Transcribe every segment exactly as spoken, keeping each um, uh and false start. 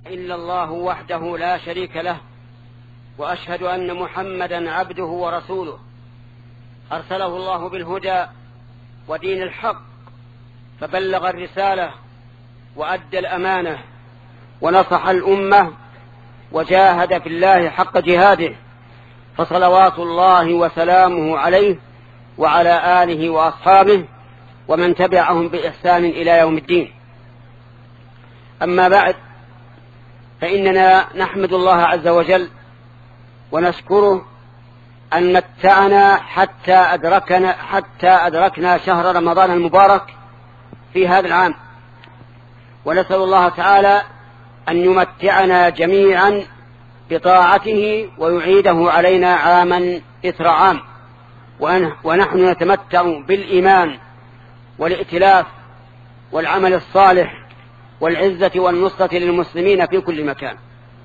إلا الله وحده لا شريك له، وأشهد أن محمدا عبده ورسوله أرسله الله بالهدى ودين الحق، فبلغ الرسالة وأدى الأمانة ونصح الأمة وجاهد في الله حق جهاده، فصلوات الله وسلامه عليه وعلى آله وأصحابه ومن تبعهم بإحسان إلى يوم الدين. أما بعد، فإننا نحمد الله عز وجل ونشكره أن متعنا حتى أدركنا, حتى أدركنا شهر رمضان المبارك في هذا العام، ونسأل الله تعالى أن يمتعنا جميعا بطاعته ويعيده علينا عاما إثر عام، ونحن نتمتع بالإيمان والائتلاف والعمل الصالح والعزة والنصرة للمسلمين في كل مكان.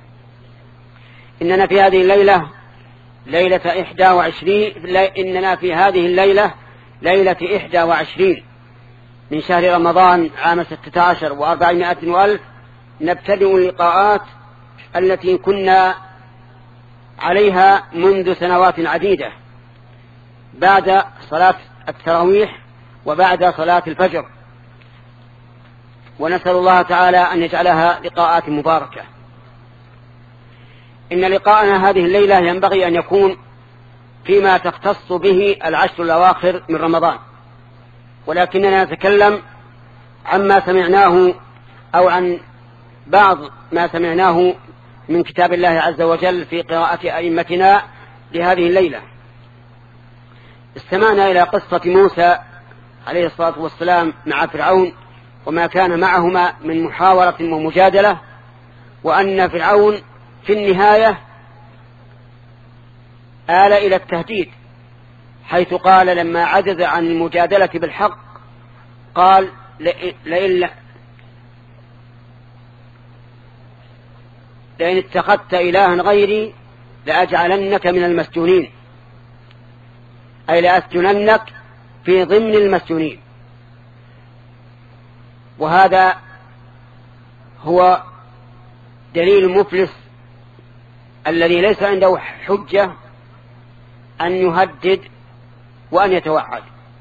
إننا في هذه الليلة ليلة إحدى وعشرين إننا في هذه الليلة ليلة إحدى وعشرين من شهر رمضان عام ستة عشر وأربعمائة وألف، نبتدئ اللقاءات التي كنا عليها منذ سنوات عديدة بعد صلاة التراويح وبعد صلاة الفجر، ونسأل الله تعالى أن يجعلها لقاءات مباركة. إن لقاءنا هذه الليلة ينبغي أن يكون فيما تختص به العشر الأواخر من رمضان، ولكننا نتكلم عما سمعناه أو عن بعض ما سمعناه من كتاب الله عز وجل في قراءة أئمتنا لهذه الليلة. استمعنا إلى قصة موسى عليه الصلاة والسلام مع فرعون وما كان معهما من محاورة ومجادلة، وأن فرعون في النهاية آل إلى التهديد، حيث قال لما عجز عن المجادلة بالحق قال لئن لئن اتخذت إلها غيري لأجعلنك من المسجونين، أي لأسجننك في ضمن المسجونين. وهذا هو دليل المفلس الذي ليس عنده حجة أن يهدد وأن يتوعد.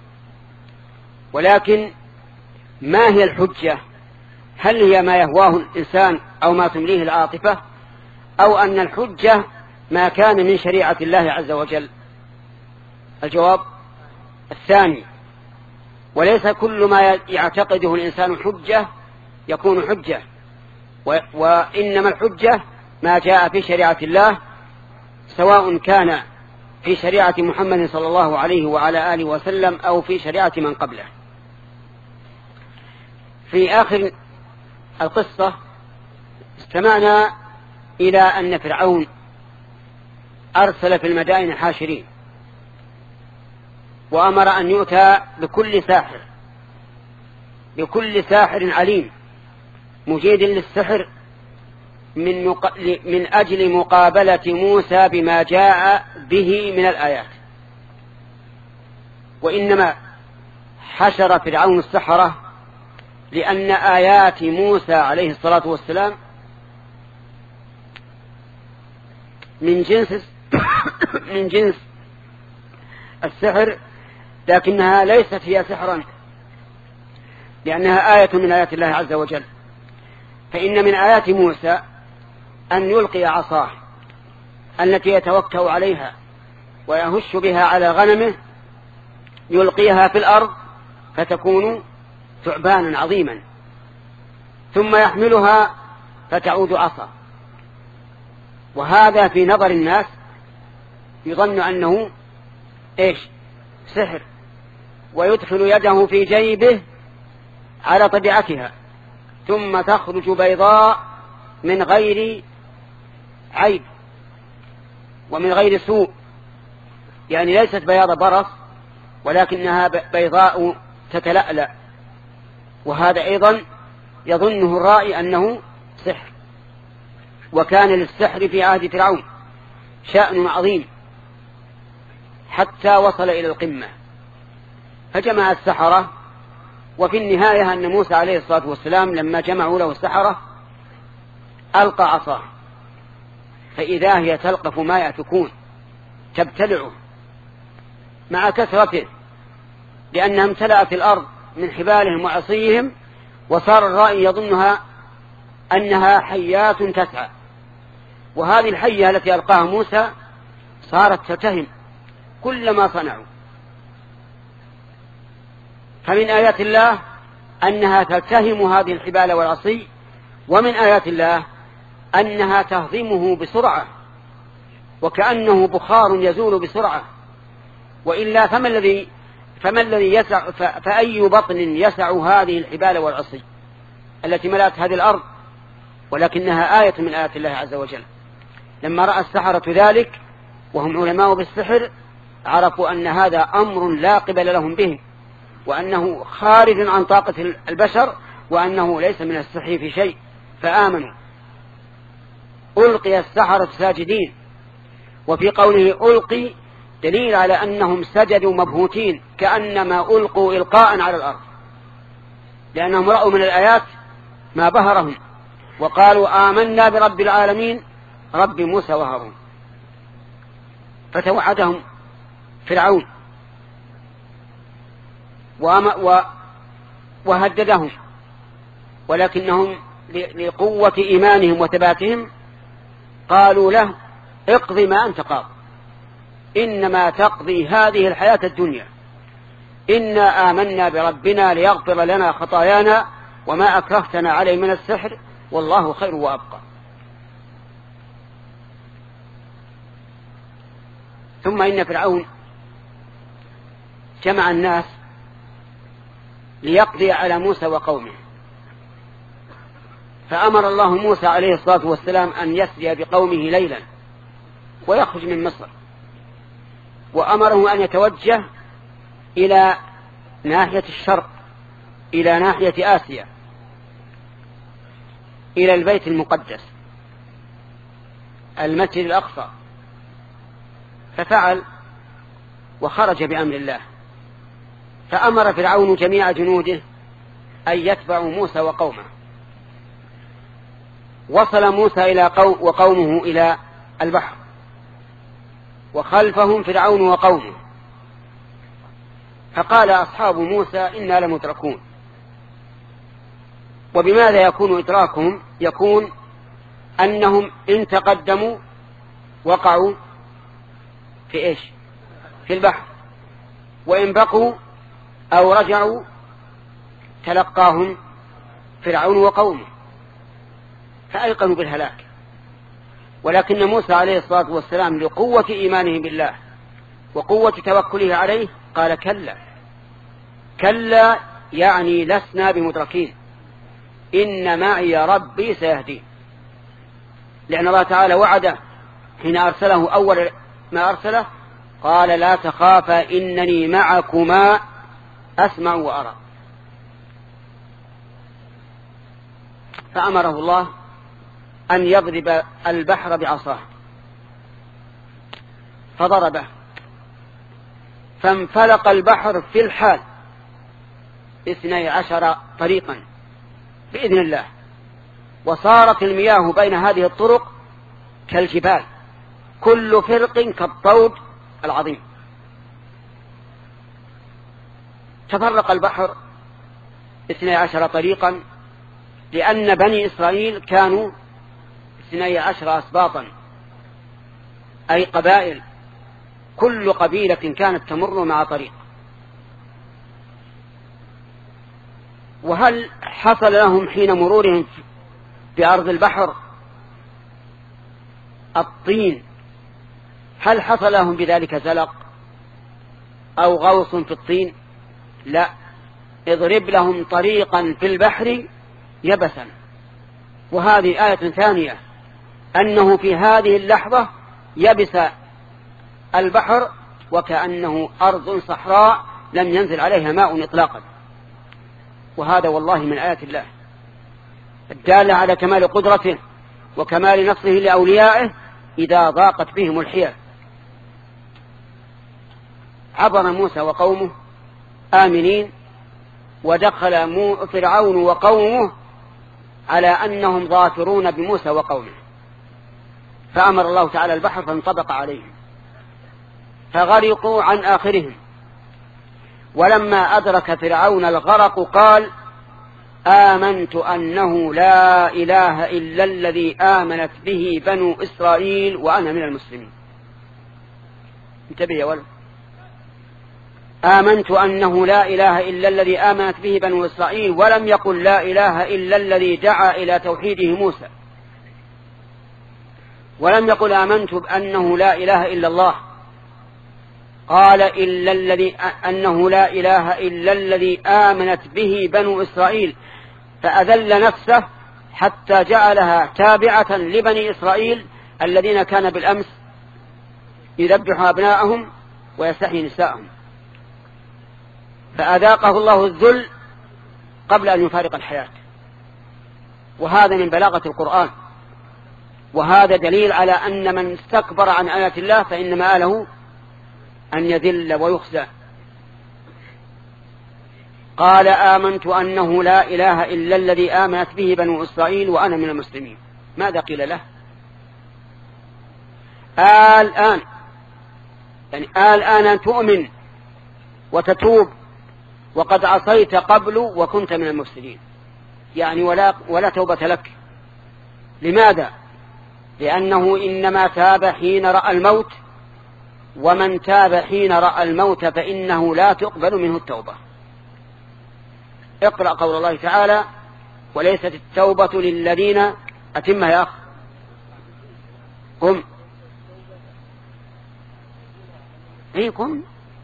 ولكن ما هي الحجة؟ هل هي ما يهواه الإنسان أو ما تمليه العاطفة، أو أن الحجة ما كان من شريعة الله عز وجل؟ الجواب الثاني، وليس كل ما يعتقده الإنسان حجة يكون حجة، وإنما الحجة ما جاء في شريعة الله، سواء كان في شريعة محمد صلى الله عليه وعلى آله وسلم أو في شريعة من قبله. في آخر القصة استمعنا إلى أن فرعون أرسل في المدائن حاشرين، وأمر أن يؤتى بكل ساحر بكل ساحر عليم مجيد للسحر من, مق... من أجل مقابلة موسى بما جاء به من الآيات. وإنما حشر فرعون السحرة لأن آيات موسى عليه الصلاة والسلام من جنس من جنس السحر، لكنها ليست هي سحرا، لأنها آية من آيات الله عز وجل. فإن من آيات موسى أن يلقي عصاه التي يتوكأ عليها ويهش بها على غنمه، يلقيها في الأرض فتكون ثعبانا عظيما، ثم يحملها فتعود عصا. وهذا في نظر الناس يظن أنه إيش؟ سحر، ويدخل يده في جيبه على طبيعتها ثم تخرج بيضاء من غير عيب ومن غير سوء، يعني ليست بياض برص ولكنها بيضاء تتلألأ. وهذا أيضا يظنه الرائي أنه سحر. وكان للسحر في عهد فرعون شأن عظيم حتى وصل إلى القمة، فجمع السحرة. وفي النهاية أن موسى عليه الصلاة والسلام لما جمعوا له السحرة ألقى عصاه فإذا هي تلقف ما يأفكون، تبتلعه مع كثرته، لأنها امتلأت الأرض من حبالهم وعصيهم، وصار الرائي يظنها أنها حيات تسعى. وهذه الحية التي ألقاها موسى صارت تتهم كل ما صنعوا. فمن آيات الله أنها تلتهم هذه الحبال والعصي، ومن آيات الله أنها تهضمه بسرعة وكأنه بخار يزول بسرعة. وإلا فما الذي فما الذي يسع فأي بطن يسع هذه الحبال والعصي التي ملأت هذه الأرض؟ ولكنها آية من آيات الله عز وجل. لما رأى السحرة ذلك وهم علماء بالسحر عرفوا أن هذا أمر لا قبل لهم به، وأنه خارج عن طاقة البشر، وأنه ليس من السحر في شيء، فآمنوا. ألقي السحرة ساجدين، وفي قوله ألقي دليل على أنهم سجدوا مبهوتين كأنما ألقوا إلقاء على الأرض، لأنهم رأوا من الآيات ما بهرهم وقالوا آمنا برب العالمين رب موسى وهارون. فتوعدهم فرعون وهددهم، ولكنهم لقوة إيمانهم وثباتهم قالوا له اقضي ما أنت قاض، إنما تقضي هذه الحياة الدنيا، إنا آمنا بربنا ليغفر لنا خطايانا وما أكرهتنا عليه من السحر والله خير وأبقى. ثم إن فرعون جمع الناس ليقضي على موسى وقومه، فأمر الله موسى عليه الصلاة والسلام أن يسري بقومه ليلا ويخرج من مصر، وأمره أن يتوجه إلى ناحية الشرق، إلى ناحية آسيا، إلى البيت المقدس المسجد الأقصى. ففعل وخرج بأمر الله، فأمر فرعون جميع جنوده أن يتبعوا موسى وقومه. وصل موسى إلى قوم وقومه إلى البحر، وخلفهم فرعون وقومه، فقال أصحاب موسى إنا لمدركون. وبماذا يكون إدراكهم؟ يكون أنهم إن تقدموا وقعوا في إيش؟ في البحر، وإن بقوا أو رجعوا تلقاهم فرعون وقومه، فأيقنوا بالهلاك. ولكن موسى عليه الصلاة والسلام لقوة إيمانه بالله وقوة توكله عليه قال كلا كلا، يعني لسنا بمدركين، إن معي ربي سيهدين. لأن الله تعالى وعده حين أرسله أول ما أرسله قال لا تخافا إنني معكما أسمع وأرى. فأمره الله أن يضرب البحر بعصاه، فضربه فانفلق البحر في الحال اثني عشر طريقا بإذن الله، وصارت المياه بين هذه الطرق كالجبال، كل فرق كالطود العظيم. تفرق البحر اثني عشر طريقا، لأن بني إسرائيل كانوا اثني عشر أسباطا، أي قبائل، كل قبيلة كانت تمر مع طريق. وهل حصل لهم حين مرورهم بأرض البحر الطين، هل حصل لهم بذلك زلق أو غوص في الطين؟ لا، اضرب لهم طريقا في البحر يبسا. وهذه آية ثانية أنه في هذه اللحظة يبس البحر وكأنه أرض صحراء لم ينزل عليها ماء إطلاقا. وهذا والله من آيات الله الدالة على كمال قدرته وكمال نصره لأوليائه إذا ضاقت بهم الحيل. عبر موسى وقومه آمنين، ودخل فرعون وقومه على أنهم ظافرون بموسى وقومه، فأمر الله تعالى البحر فانطبق عليهم فغرقوا عن آخرهم. ولما أدرك فرعون الغرق قال آمنت أنه لا إله إلا الذي آمنت به بنو إسرائيل وأنا من المسلمين. انتبه يا ولد، آمنت أنه لا إله إلا الذي آمنت به بنو إسرائيل، ولم يقل لا إله إلا الذي دعا إلى توحيده موسى، ولم يقل آمنت بأنه لا إله إلا الله، قال إلا الذي أنه لا إله إلا الذي آمنت به بنو إسرائيل، فأذل نفسه حتى جعلها تابعة لبني إسرائيل الذين كان بالأمس يذبح أبناءهم ويستحيي نساءهم، فأذاقه الله الذل قبل أن يفارق الحياة. وهذا من بلاغة القرآن، وهذا دليل على أن من استكبر عن آيات الله فإن مآله أن يذل ويخزى. قال آمنت أنه لا إله إلا الذي آمنت به بنو إسرائيل وأنا من المسلمين. ماذا قيل له؟ الآن يعني الآن تؤمن وتتوب وقد عصيت قبل وكنت من المفسدين، يعني ولا, ولا توبة لك. لماذا؟ لأنه إنما تاب حين رأى الموت، ومن تاب حين رأى الموت فإنه لا تقبل منه التوبة. اقرأ قول الله تعالى وليست التوبة للذين أتمها يا أخ قم اي قم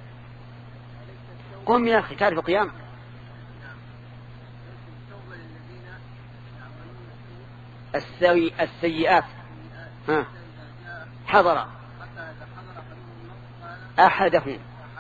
قم يا أخي تعرف قيام. السوي السيئات ها حضر أحدهم.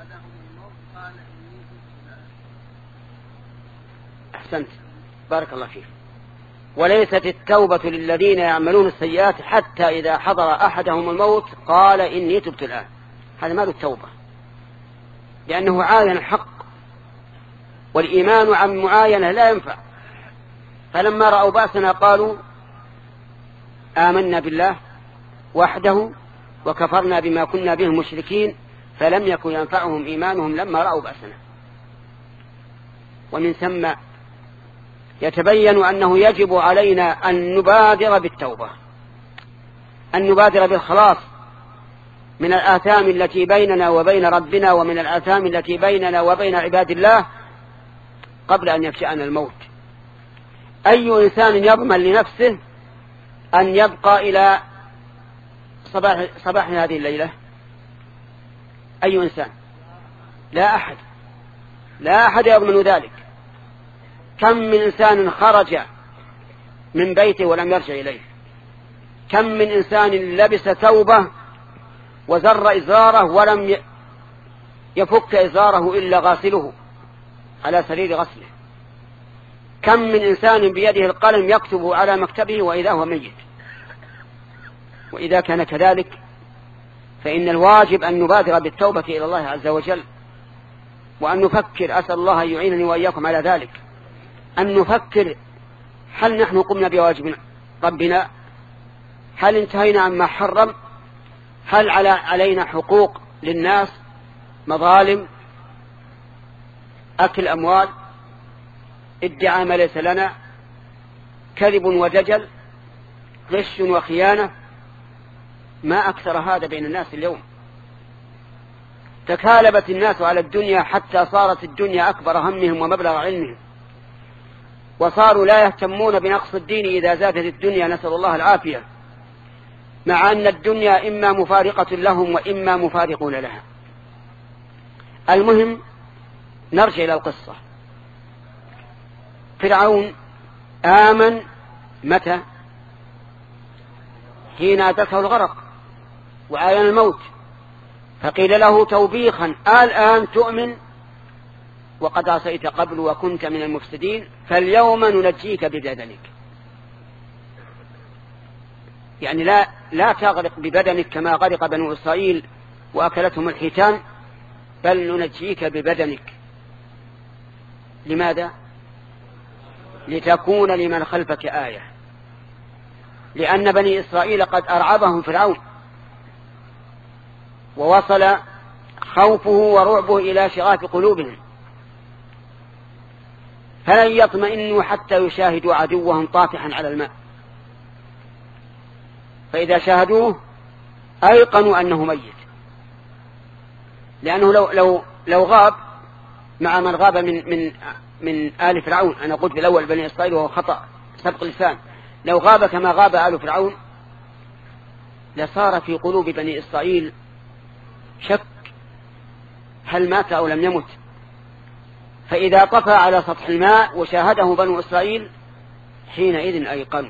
أحسنت بارك الله فيك. وليست التوبة للذين يعملون السيئات حتى إذا حضر أحدهم الموت قال إني تبت الآن. هذا ماذا التوبة؟ لأنه عاين الحق، والإيمان عن معاينة لا ينفع. فلما رأوا بأسنا قالوا آمنا بالله وحده وكفرنا بما كنا به مشركين، فلم يكن ينفعهم إيمانهم لما رأوا بأسنا. ومن ثم يتبين أنه يجب علينا أن نبادر بالتوبة، أن نبادر بالخلاص من الآثام التي بيننا وبين ربنا، ومن الآثام التي بيننا وبين عباد الله قبل أن يفشأنا الموت. أي إنسان يضمن لنفسه أن يبقى إلى صباح, صباح هذه الليلة؟ أي إنسان؟ لا أحد، لا أحد يضمن ذلك. كم من إنسان خرج من بيته ولم يرجع إليه؟ كم من إنسان لبس ثوبه وزر إزاره ولم يفك إزاره إلا غاسله على سرير غسله؟ كم من إنسان بيده القلم يكتب على مكتبه وإذا هو ميت؟ وإذا كان كذلك فإن الواجب أن نبادر بالتوبة إلى الله عز وجل، وأن نفكر، أسأل الله أن يعينني وإياكم على ذلك، أن نفكر هل نحن قمنا بواجب ربنا؟ هل انتهينا عما حرم؟ هل على علينا حقوق للناس، مظالم، أكل أموال، ادعاء ما ليس لنا، كذب ودجل، غش وخيانة؟ ما أكثر هذا بين الناس اليوم. تكالبت الناس على الدنيا حتى صارت الدنيا أكبر همهم ومبلغ علمهم، وصاروا لا يهتمون بنقص الدين إذا زادت الدنيا، نسأل الله العافية، مع أن الدنيا إما مفارقة لهم وإما مفارقون لها. المهم نرجع إلى القصة. فرعون آمن متى؟ حين أدركه الغرق وآيان الموت، فقيل له توبيخا الآن تؤمن وقد عصيت قبل وكنت من المفسدين، فاليوم ننجيك ببدنك. يعني لا لا تغرق ببدنك كما غرق بنو إسرائيل وأكلتهم الحيتان، بل ننجيك ببدنك. لماذا؟ لتكون لمن خلفك آية، لأن بني إسرائيل قد أرعبهم فرعون ووصل خوفه ورعبه إلى شغاف قلوبهم، فلن يطمئنوا حتى يشاهدوا عدوهم طافحا على الماء، فإذا شاهدوه أيقنوا أنه ميت، لأنه لو, لو, لو غاب مع من غاب من, من, من آل فرعون، أنا قلت في الأول بني إسرائيل وهو خطأ سبق لسان، لو غاب كما غاب آل فرعون لصار في قلوب بني إسرائيل شك هل مات أو لم يمت، فإذا طفى على سطح الماء وشاهده بنو إسرائيل حينئذ أيقنوا.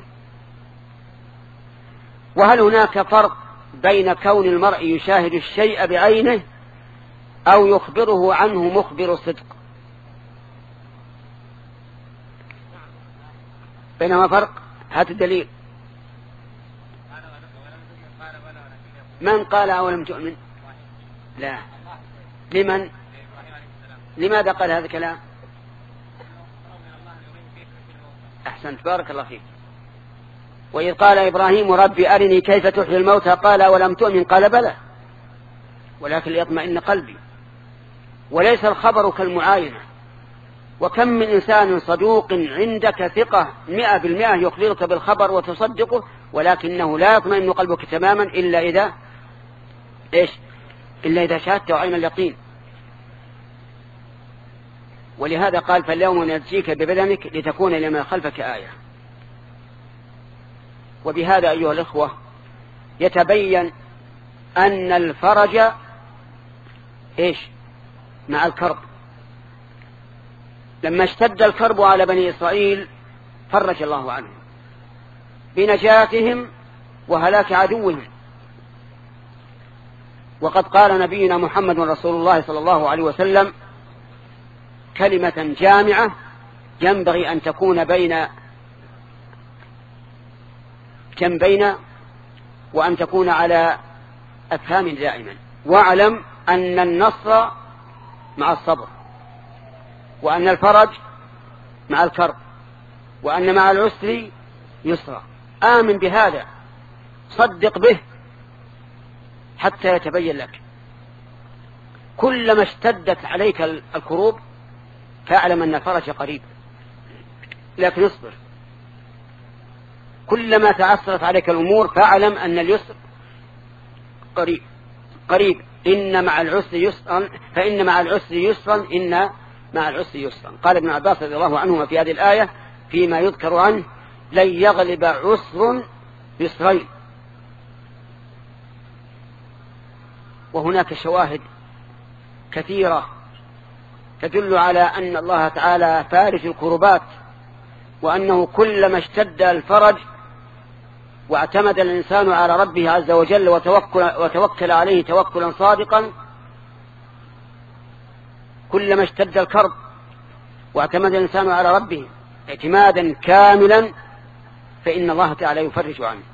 وهل هناك فرق بين كون المرء يشاهد الشيء بعينه أو يخبره عنه مخبر صدق؟ بينما فرق. هات الدليل. من قال أولم تؤمن؟ لا. لمن؟ لماذا قال هذا الكلام؟ أحسنت، بارك الله فيك. وإذ قال إبراهيم رب أرني كيف تحيي الموتى قال ولم تؤمن قال بلى ولكن ليطمئن قلبي. وليس الخبر كالمعاينة، وكم من إنسان صدوق عندك ثقة مئة بالمئة يخبرك بالخبر وتصدقه، ولكنه لا يطمئن قلبك تماما إلا إذا إيش؟ إلا إذا شاهدته عين اليقين. ولهذا قال فاليوم نجزيك ببدنك لتكون لمن خلفك آية. وبهذا أيها الإخوة يتبين أن الفرج إيش؟ مع الكرب. لما اشتد الكرب على بني إسرائيل فرج الله عنهم بنجاتهم وهلاك عدوهم. وقد قال نبينا محمد رسول الله صلى الله عليه وسلم كلمة جامعة ينبغي أن تكون بين جنبين وأن تكون على أفهام دائما: واعلم أن النصر مع الصبر، وأن الفرج مع الكرب، وأن مع العسر يسرا. آمن بهذا، صدق به حتى يتبين لك. كلما اشتدت عليك الكروب فاعلم أن الفرج قريب، لكن اصبر. كلما تعسرت عليك الأمور فاعلم أن اليسر قريب قريب إن مع العسر يسرا فإن مع العسر يسرا إن مع العسر يسرا. قال ابن عباس رضي الله عنهما في هذه الآية فيما يذكر عنه: لن يغلب عسر يسرين. وهناك شواهد كثيرة تدل على أن الله تعالى فارج الكربات، وأنه كلما اشتد الفرج واعتمد الإنسان على ربه عز وجل وتوكل, وتوكل عليه توكلا صادقا، كلما اشتد الكرب واعتمد الإنسان على ربه اعتمادا كاملا فإن الله تعالى يفرج عنه.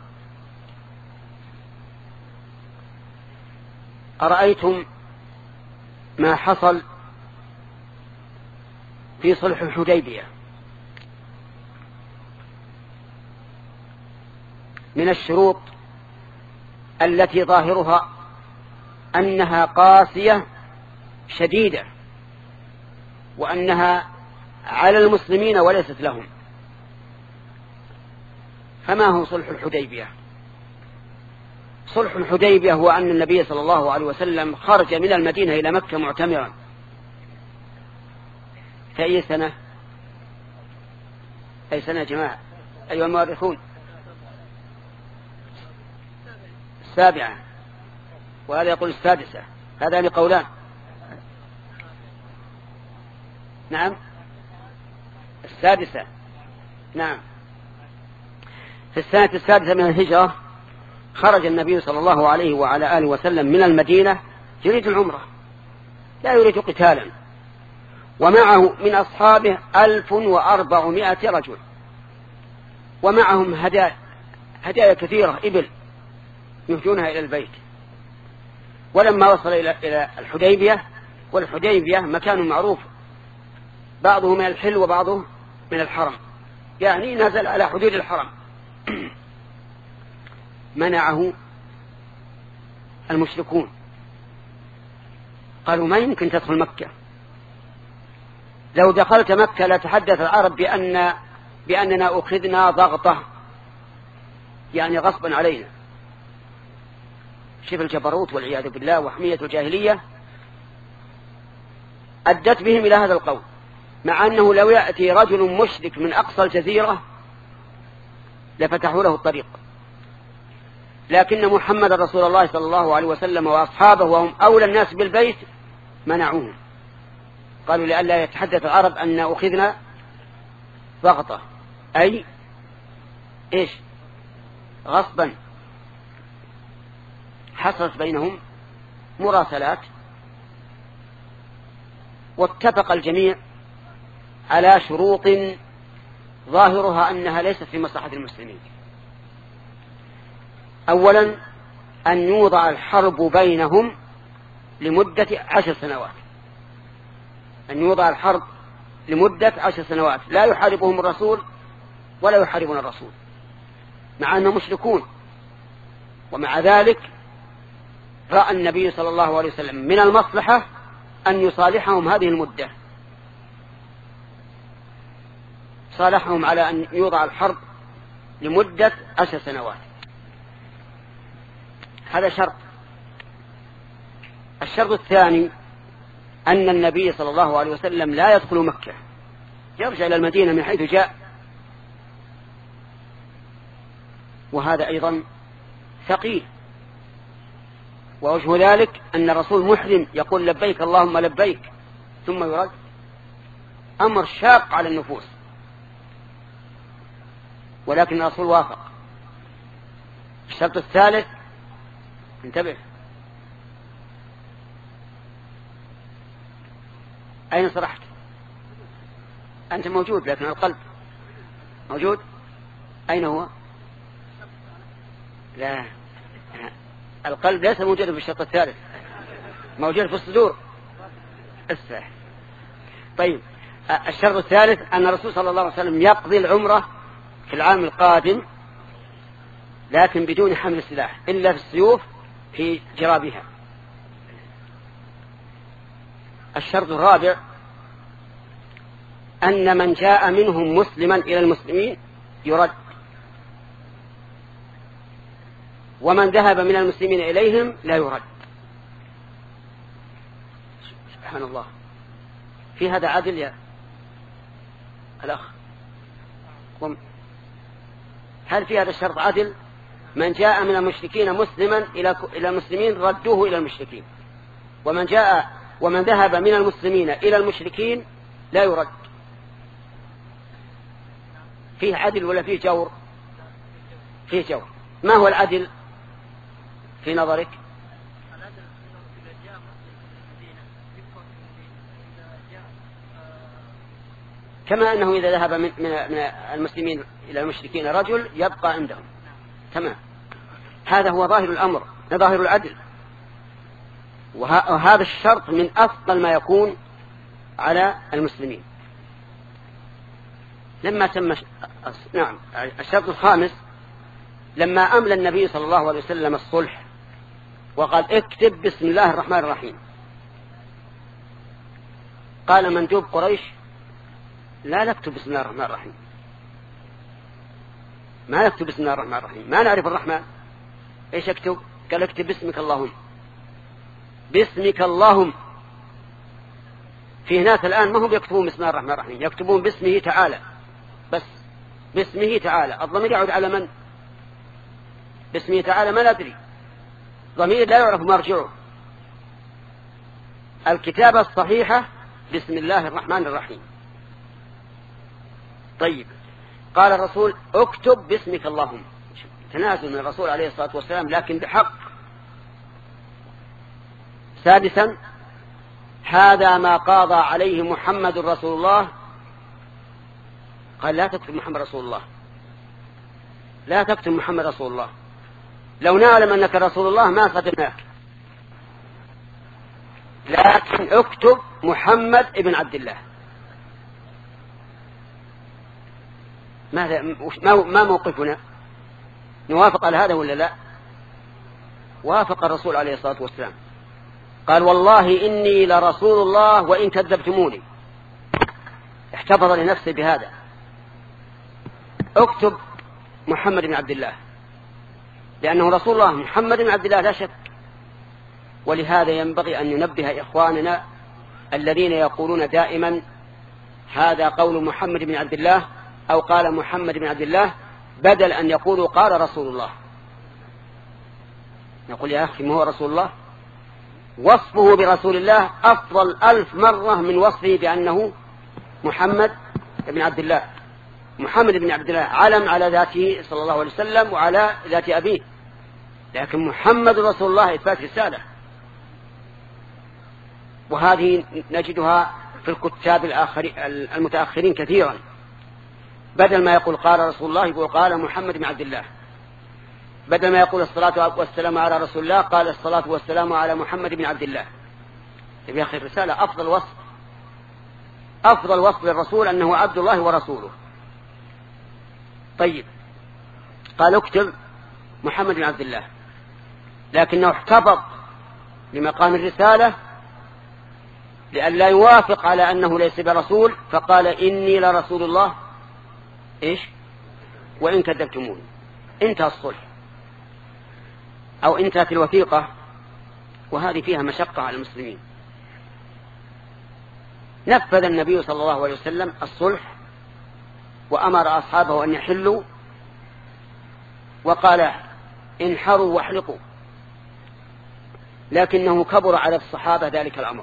أرأيتم ما حصل في صلح الحديبية؟ من الشروط التي ظاهرها أنها قاسية شديدة، وأنها على المسلمين وليست لهم. فما هو صلح الحديبية؟ صلح الحديبية هو أن النبي صلى الله عليه وسلم خرج من المدينة إلى مكة معتمرا في أي سنة؟ أي سنة يا جماعة أيها المؤرخون؟ السابعة، وهذا يقول السادسة. هذان قولان. نعم السادسة. نعم في السنة السادسة من الهجرة خرج النبي صلى الله عليه وعلى آله وسلم من المدينة يريد العمرة، لا يريد قتالا، ومعه من أصحابه ألف وأربعمائة رجل، ومعهم هدايا هدايا كثيرة، إبل يهدونها إلى البيت. ولما وصل إلى الحديبية، والحديبية مكان معروف بعضه من الحل وبعضه من الحرم، يعني نزل على حدود الحرم منعه المشركون، قالوا ما يمكن تدخل مكة، لو دخلت مكة لتحدث العرب بأن بأننا أخذنا ضغطة، يعني غصبا علينا. شوف الجبروت والعياذ بالله وحمية الجاهلية أدت بهم إلى هذا القول، مع أنه لو يأتي رجل مشرك من أقصى الجزيرة لفتحوا له الطريق، لكن محمد رسول الله صلى الله عليه وسلم وأصحابه وهم أولى الناس بالبيت منعوهم، قالوا لئلا يتحدث العرب أن أخذنا ضغطة، أي إيش غصبا. حصلت بينهم مراسلات، واتفق الجميع على شروط ظاهرها أنها ليست في مصلحة المسلمين. أولا أن يوضع الحرب بينهم لمدة عشر سنوات، أن يوضع الحرب لمدة عشر سنوات، لا يحاربهم الرسول ولا يحاربون الرسول، مع أنهم مشركون. ومع ذلك رأى النبي صلى الله عليه وسلم من المصلحة أن يصالحهم هذه المدة، صالحهم على أن يوضع الحرب لمدة عشر سنوات. هذا شرط. الشرط الثاني أن النبي صلى الله عليه وسلم لا يدخل مكة، يرجع إلى المدينة من حيث جاء، وهذا أيضا ثقيل. ووجه ذلك أن الرسول محرم يقول لبيك اللهم لبيك ثم يرد، أمر شاق على النفوس، ولكن الرسول وافق. الشرط الثالث، انتبه، أين صرحت؟ أنت موجود لكن القلب موجود، أين هو؟ لا، القلب ليس موجود في الشرط الثالث، موجود في الصدور. اسمع. طيب، الشرط الثالث أن الرسول صلى الله عليه وسلم يقضي العمرة في العام القادم، لكن بدون حمل السلاح إلا في السيوف في جرابها. الشرط الرابع أن من جاء منهم مسلما إلى المسلمين يرد، ومن ذهب من المسلمين إليهم لا يرد. سبحان الله، في هذا عدل يا الأخ؟ قم. هل في هذا الشرط عدل؟ من جاء من المشركين مسلما إلى المسلمين ردوه إلى المشركين، ومن جاء ومن ذهب من المسلمين إلى المشركين لا يرد. فيه عدل ولا فيه جور؟ فيه جور. ما هو العدل في نظرك؟ كما أنه إذا ذهب من من المسلمين إلى المشركين رجل يبقى عندهم، تمام. هذا هو ظاهر الأمر، ظاهر العدل، وهذا الشرط من أفضل ما يكون على المسلمين. لما تم نعم الشرط الخامس، لما أملى النبي صلى الله عليه وسلم الصلح وقال اكتب بسم الله الرحمن الرحيم، قال مندوب قريش لا نكتب بسم الله الرحمن الرحيم، ما نكتب بسم الله الرحمن الرحيم، ما نعرف الرحمن، ايش اكتب؟ قال اكتب باسمك اللهم، باسمك اللهم. في ناس الآن ما هم يكتبون بسم الله الرحمن الرحيم، يكتبون باسمه تعالى بس، باسمه تعالى. الضمير يعود على من؟ باسمه تعالى ما ندري، ضمير لا يعرف مرجعه. الكتابة الصحيحة بسم الله الرحمن الرحيم. طيب، قال الرسول اكتب باسمك اللهم، تنازل من الرسول عليه الصلاة والسلام لكن بحق. سادسا، هذا ما قاضى عليه محمد رسول الله، قال لا تكتب محمد رسول الله، لا تكتب محمد رسول الله، لو نعلم أنك رسول الله ما كتبناك، لكن اكتب محمد ابن عبد الله. ماذا ما موقفنا؟ نوافق على هذا ولا لا؟ وافق الرسول عليه الصلاة والسلام، قال والله إني لرسول الله وإن كذبتموني، احتفظ لنفسه بهذا. اكتب محمد بن عبد الله، لأنه رسول الله محمد بن عبد الله لا شك. ولهذا ينبغي أن ينبه إخواننا الذين يقولون دائما هذا قول محمد بن عبد الله أو قال محمد بن عبد الله، بدل أن يقولوا قال رسول الله. نقول يا أخي ما هو رسول الله؟ وصفه برسول الله أفضل ألف مرة من وصفه بأنه محمد بن عبد الله. محمد بن عبد الله علم على ذاته صلى الله عليه وسلم وعلى ذات أبيه، لكن محمد رسول الله إثبات رسالة. وهذه نجدها في الكتاب المتأخرين كثيرا، بدل ما يقول قال رسول الله يقول قال محمد بن عبد الله، بدل ما يقول الصلاة والسلام على رسول الله قال الصلاة والسلام على محمد بن عبد الله. يا أخي الرسالة أفضل وصف، أفضل وصف للرسول أنه عبد الله ورسوله. طيب قال اكتب محمد بن عبد الله، لكنه احتفظ لمقام الرسالة لئلا يوافق على أنه ليس برسول، فقال إني لرسول الله إيش وإن كذبتموني. انتهى الصلح أو انتهت الوثيقة، وهذه فيها مشقة على المسلمين. نفذ النبي صلى الله عليه وسلم الصلح وأمر أصحابه أن يحلوا، وقال انحروا واحلقوا، لكنه كبر على الصحابة ذلك الأمر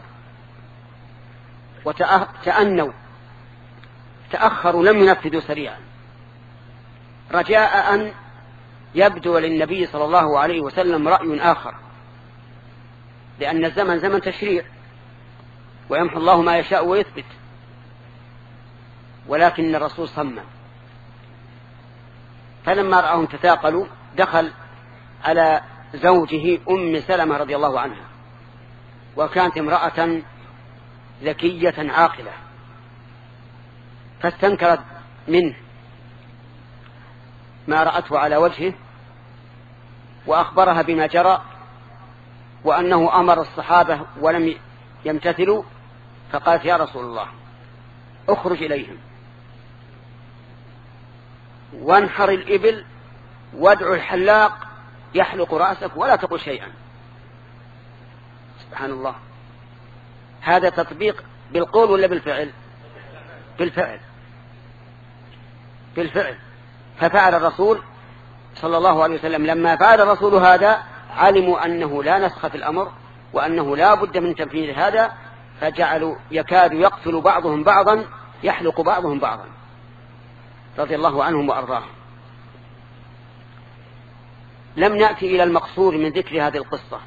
وتأنوا تأخروا لم ينفذوا سريعا، رجاء أن يبدو للنبي صلى الله عليه وسلم رأي آخر، لأن الزمن زمن تشريع ويمحو الله ما يشاء ويثبت. ولكن الرسول صمم، فلما رأهم تثاقلوا دخل على زوجه أم سلمة رضي الله عنها، وكانت امرأة ذكية عاقلة، فاستنكرت منه ما رأته على وجهه وأخبرها بما جرى وأنه أمر الصحابة ولم يمتثلوا، فقالت يا رسول الله اخرج إليهم وانحر الإبل وادعو الحلاق يحلق رأسك ولا تقل شيئا. سبحان الله، هذا تطبيق بالقول ولا بالفعل؟ بالفعل بالفعل. ففعل الرسول صلى الله عليه وسلم. لما فعل الرسول هذا علموا أنه لا نسخ في الأمر وأنه لا بد من تنفيذ هذا، فجعلوا يكاد يقتل بعضهم بعضا يحلق بعضهم بعضا رضي الله عنهم وأرضاهم. لم نأتي إلى المقصود من ذكر هذه القصة.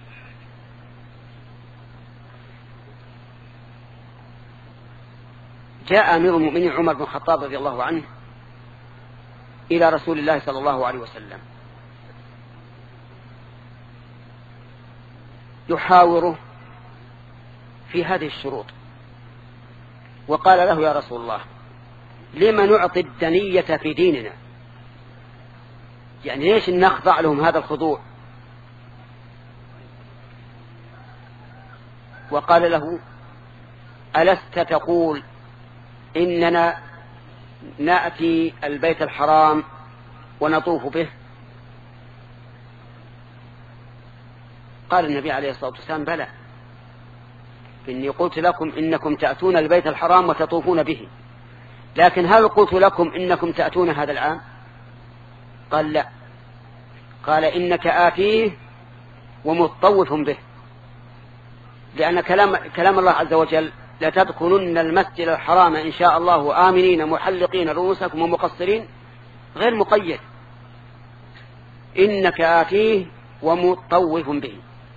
جاء أمير المؤمنين عمر بن الخطاب رضي الله عنه إلى رسول الله صلى الله عليه وسلم يحاوره في هذه الشروط، وقال له يا رسول الله لما نعطي الدنية في ديننا؟ يعني ليش نخضع لهم هذا الخضوع؟ وقال له ألست تقول إننا نأتي البيت الحرام ونطوف به؟ قال النبي عليه الصلاة والسلام بلى، إني قلت لكم إنكم تأتون البيت الحرام وتطوفون به، لكن هل قلت لكم إنكم تأتون هذا العام؟ قال لا. قال إنك آتيه ومطوف به، لأن كلام, كلام الله عز وجل لا تدخلن المسجد الحرام إن شاء الله آمنين محلقين رؤوسكم ومقصرين غير مقيد، إنك آتيه ومطوف به.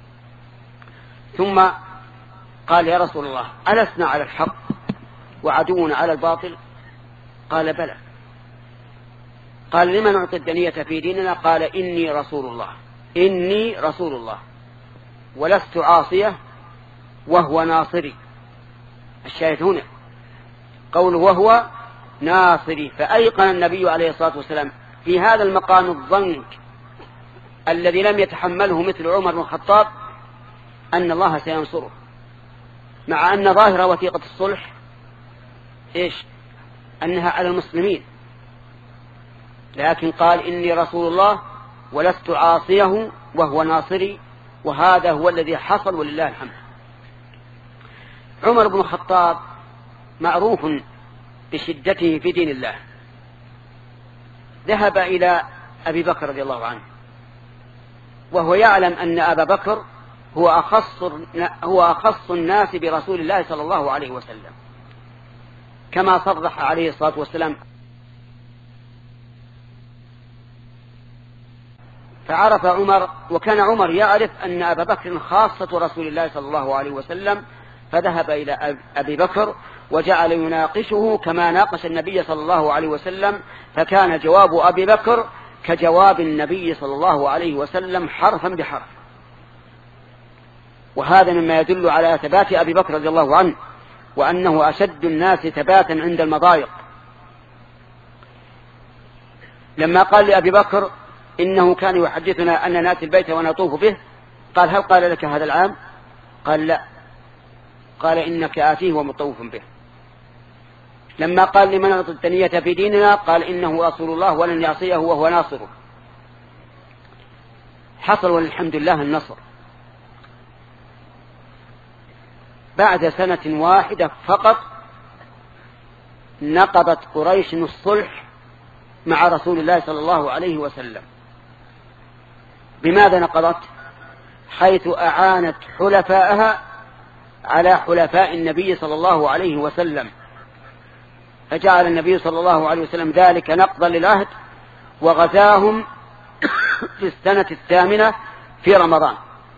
ثم قال يا رسول الله ألسنا على الحق وعدونا على الباطل؟ قال بلى. قال لما نعطي الدنية في ديننا؟ قال إني رسول الله، إني رسول الله ولست عاصية وهو ناصري. الشاهد هنا قول وهو ناصري. فأيقن النبي عليه الصلاة والسلام في هذا المقام الضنك الذي لم يتحمله مثل عمر بن الخطاب أن الله سينصره، مع أن ظاهر وثيقة الصلح إيش؟ أنها على المسلمين، لكن قال إني رسول الله ولست عاصيه وهو ناصري، وهذا هو الذي حصل ولله الحمد. عمر بن الخطاب معروف بشدته في دين الله، ذهب إلى أبي بكر رضي الله عنه وهو يعلم أن أبا بكر هو أخص, هو أخص الناس برسول الله صلى الله عليه وسلم، كما صرح عليه الصلاة والسلام. فعرف عمر، وكان عمر يعرف أن أبا بكر خاصة رسول الله صلى الله عليه وسلم، فذهب إلى أبي بكر وجعل يناقشه كما ناقش النبي صلى الله عليه وسلم، فكان جواب أبي بكر كجواب النبي صلى الله عليه وسلم حرفا بحرف. وهذا مما يدل على ثبات أبي بكر رضي الله عنه، وأنه أشد الناس ثباتا عند المضايق. لما قال لأبي بكر إنه كان يحدثنا أن نأتي البيت ونطوف به، قال هل قال لك هذا العام؟ قال لا. قال إنك آتيه ومطوف به. لما قال لمن أعطى التنية في ديننا، قال إنه رسول الله ولن يعصيه وهو ناصره. حصل والحمد لله النصر. بعد سنة واحدة فقط نقضت قريش الصلح مع رسول الله صلى الله عليه وسلم. بماذا نقضت؟ حيث أعانت حلفاءها على حلفاء النبي صلى الله عليه وسلم، فجعل النبي صلى الله عليه وسلم ذلك نقضا للعهد، وغزاهم في السنة الثامنة في رمضان،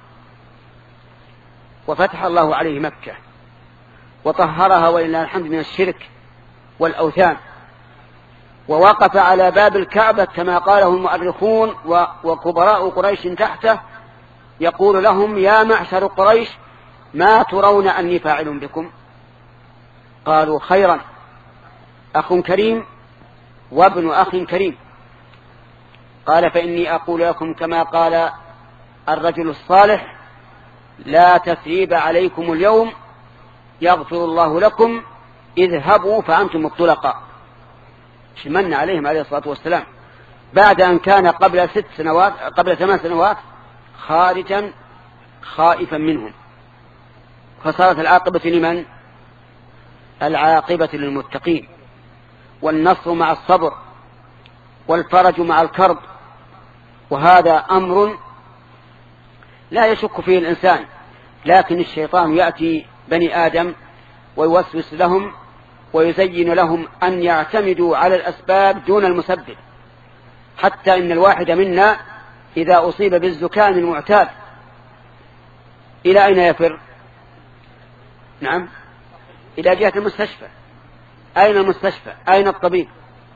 وفتح الله عليه مكة وطهرها ولله الحمد من الشرك والأوثان، ووقف على باب الكعبة كما قاله المؤرخون وكبراء قريش تحته، يقول لهم يا معشر قريش ما ترون أني فاعل بكم؟ قالوا خيرا، أخ كريم وابن أخ كريم. قال فإني أقول لكم كما قال الرجل الصالح لا تثريب عليكم اليوم يغفر الله لكم اذهبوا فأنتم الطلقاء. شمن عليهم عليه الصلاة والسلام بعد أن كان قبل ست سنوات قبل ثمان سنوات خارجا خائفا منهم، فصارت العاقبة لمن؟ العاقبة للمتقين، والنصر مع الصبر والفرج مع الكرب. وهذا أمر لا يشك فيه الإنسان، لكن الشيطان يأتي بني آدم ويوسوس لهم ويزين لهم أن يعتمدوا على الأسباب دون المسبب، حتى إن الواحد منا إذا أصيب بالزكام المعتاد إلى أين يفر؟ نعم، إلى جهة المستشفى. أين المستشفى؟ أين الطبيب؟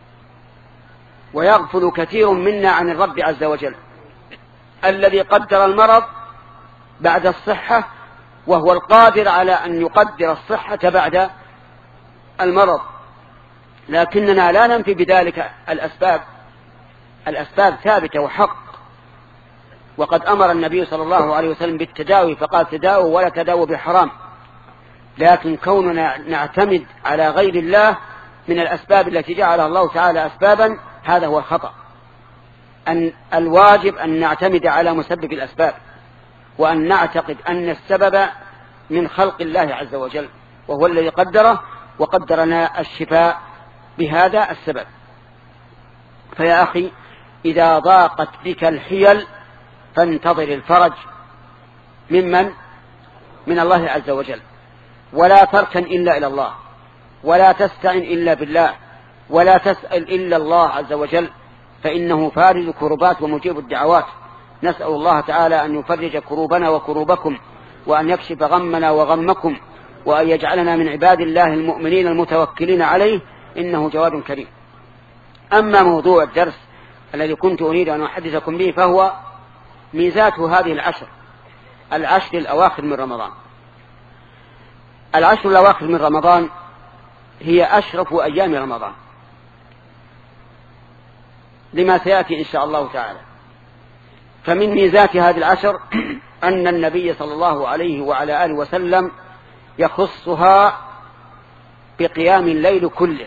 ويغفل كثير منا عن الرب عز وجل الذي قدر المرض بعد الصحة، وهو القادر على أن يقدر الصحة بعد المرض. لكننا لا ننفي بذلك الأسباب، الأسباب ثابتة وحق، وقد أمر النبي صلى الله عليه وسلم بالتداوي فقال تداووا ولا تداووا بحرام. لكن كوننا نعتمد على غير الله من الأسباب التي جعلها الله تعالى أسبابا، هذا هو الخطأ. أن الواجب أن نعتمد على مسبب الأسباب، وأن نعتقد أن السبب من خلق الله عز وجل، وهو الذي قدره وقدر لنا الشفاء بهذا السبب. فيا أخي إذا ضاقت بك الحيل فانتظر الفرج ممن؟ من الله عز وجل، ولا تركن إلا إلى الله، ولا تستعن إلا بالله، ولا تسأل إلا الله عز وجل، فإنه فارج كربات ومجيب الدعوات. نسأل الله تعالى أن يفرج كروبنا وكروبكم، وأن يكشف غمنا وغمكم، وأن يجعلنا من عباد الله المؤمنين المتوكلين عليه، إنه جواد كريم. أما موضوع الدرس الذي كنت أريد أن أحدثكم به فهو ميزات هذه العشر العشر الأواخر من رمضان. العشر الأواخر من رمضان هي أشرف أيام رمضان، لما سيأتي إن شاء الله تعالى. فمن ميزات هذه العشر أن النبي صلى الله عليه وعلى آله وسلم يخصها بقيام الليل كله،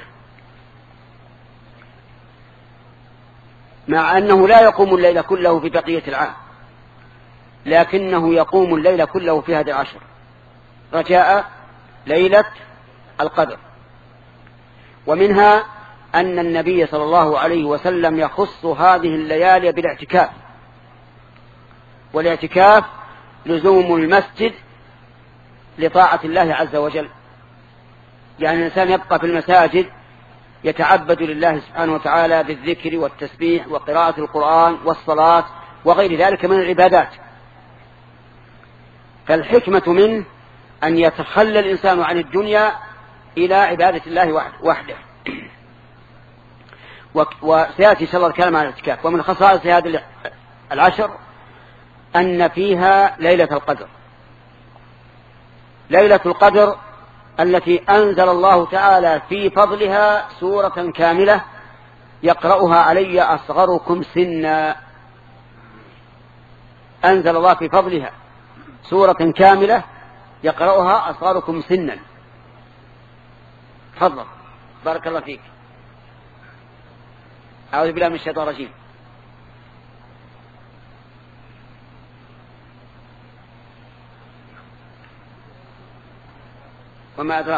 مع أنه لا يقوم الليل كله في بقية العام، لكنه يقوم الليل كله في هذه العشر رجاء ليلة القدر. ومنها أن النبي صلى الله عليه وسلم يخص هذه الليالي بالاعتكاف، والاعتكاف لزوم المسجد لطاعة الله عز وجل، يعني الإنسان يبقى في المساجد يتعبد لله سبحانه وتعالى بالذكر والتسبيح وقراءة القرآن والصلاة وغير ذلك من العبادات. فالحكمة منه أن يتخلى الإنسان عن الدنيا إلى عبادة الله وحده. وسيأتي إن شاء الله الكلام عن الاعتكاف. ومن خصائص هذه العشر أن فيها ليلة القدر، ليلة القدر التي أنزل الله تعالى في فضلها سورة كاملة يقرأها علي أصغركم سنا. أنزل الله في فضلها سورة كاملة يقرأها أصغركم سنا. تفضل بارك الله فيك. أعوذ بالله من الشيطان الرجيم. وما أدراك.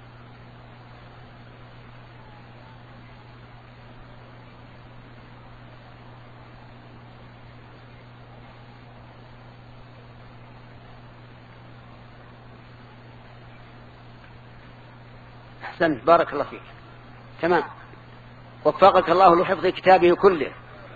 أحسنت بارك الله فيك. تمام، وفقك الله لحفظ كتابه كله.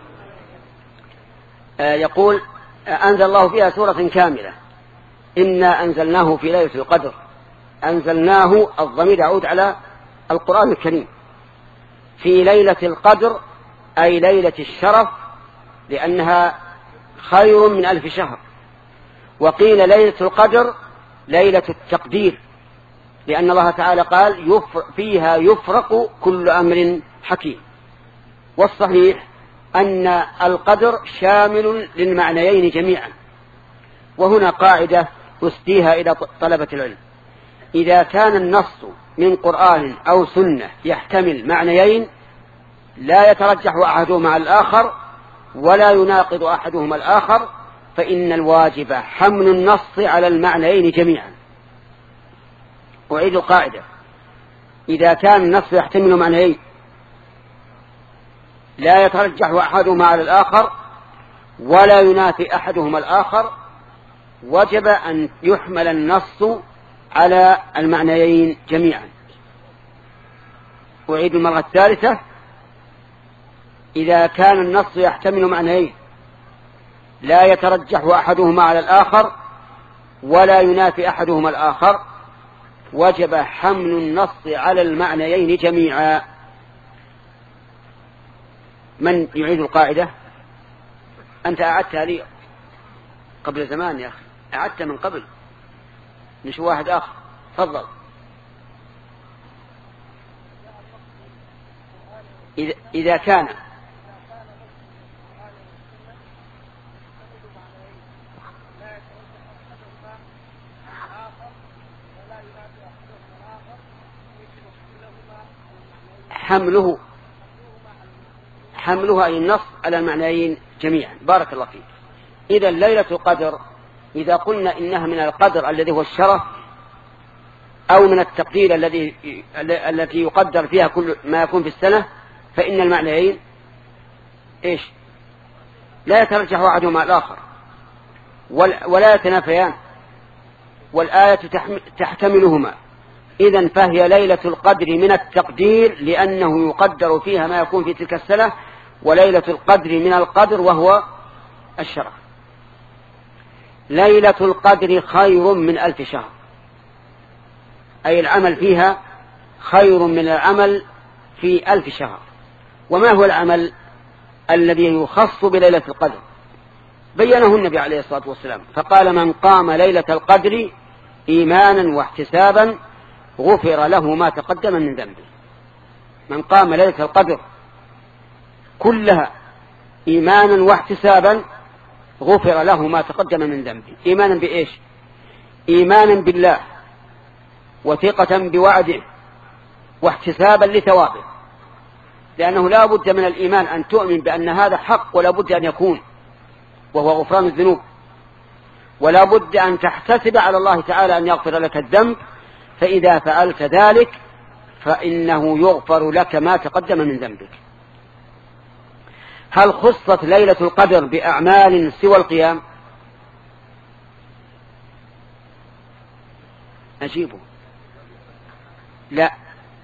آه يقول آه أنزل الله فيها سورة كاملة إنا أنزلناه في ليلة القدر. أنزلناه الضمير يعود على القرآن الكريم. في ليلة القدر أي ليلة الشرف، لأنها خير من ألف شهر. وقيل ليلة القدر ليلة التقدير، لأن الله تعالى قال يفر فيها يفرق كل أمر حكيم. والصحيح أن القدر شامل للمعنيين جميعا. وهنا قاعدة أسديها إلى طلبة العلم: إذا كان النص من قرآن أو سنة يحتمل معنيين لا يترجح أحدهما على الآخر ولا يناقض أحدهما الآخر، فإن الواجب حمل النص على المعنيين جميعا. أعيد القاعدة: إذا كان النص يحتمل معنيين لا يترجح أحدهما على الآخر ولا ينافي أحدهما الآخر، وجب أن يحمل النص على المعنيين جميعا. أعيد المرة الثالثة: إذا كان النص يحتمل معنيين لا يترجح أحدهما على الآخر ولا ينافي أحدهما الآخر، وجب حمل النص على المعنيين جميعا. من يعيد القاعدة؟ أنت أعدتها لي قبل زمان يا أخي، أعدت من قبل، مش واحد آخر. تفضل. إذا, إذا كان حمله حمله أي النص على المعنيين جميعا. بارك الله فيك. إذا ليلة القدر إذا قلنا إنها من القدر الذي هو الشرف أو من التقدير الذي التي يقدر فيها كل ما يكون في السنة، فإن المعنيين إيش؟ لا يترجح أحدهما الآخر ولا يتنافيان، والآية تحتملهما. إذن فهي ليلة القدر من التقدير لأنه يقدر فيها ما يكون في تلك السنة، وليلة القدر من القدر وهو الشرف. ليلة القدر خير من ألف شهر، أي العمل فيها خير من العمل في ألف شهر. وما هو العمل الذي يخص بليلة القدر؟ بينه النبي عليه الصلاة والسلام فقال: من قام ليلة القدر إيمانا واحتسابا غفر له ما تقدم من ذنبه. من قام ليلة القدر، كلها إيمانا واحتسابا غفر له ما تقدم من ذنبه. إيمانا بإيش؟ إيمانا بالله وثقة بوعده واحتسابا لثوابه، لأنه لا بد من الإيمان أن تؤمن بأن هذا حق ولا بد أن يكون، وهو غفران الذنوب، ولا بد أن تحتسب على الله تعالى أن يغفر لك الذنب، فإذا فعلت ذلك فإنه يغفر لك ما تقدم من ذنبك. هل خصت ليلة القدر بأعمال سوى القيام؟ أجيبه لا.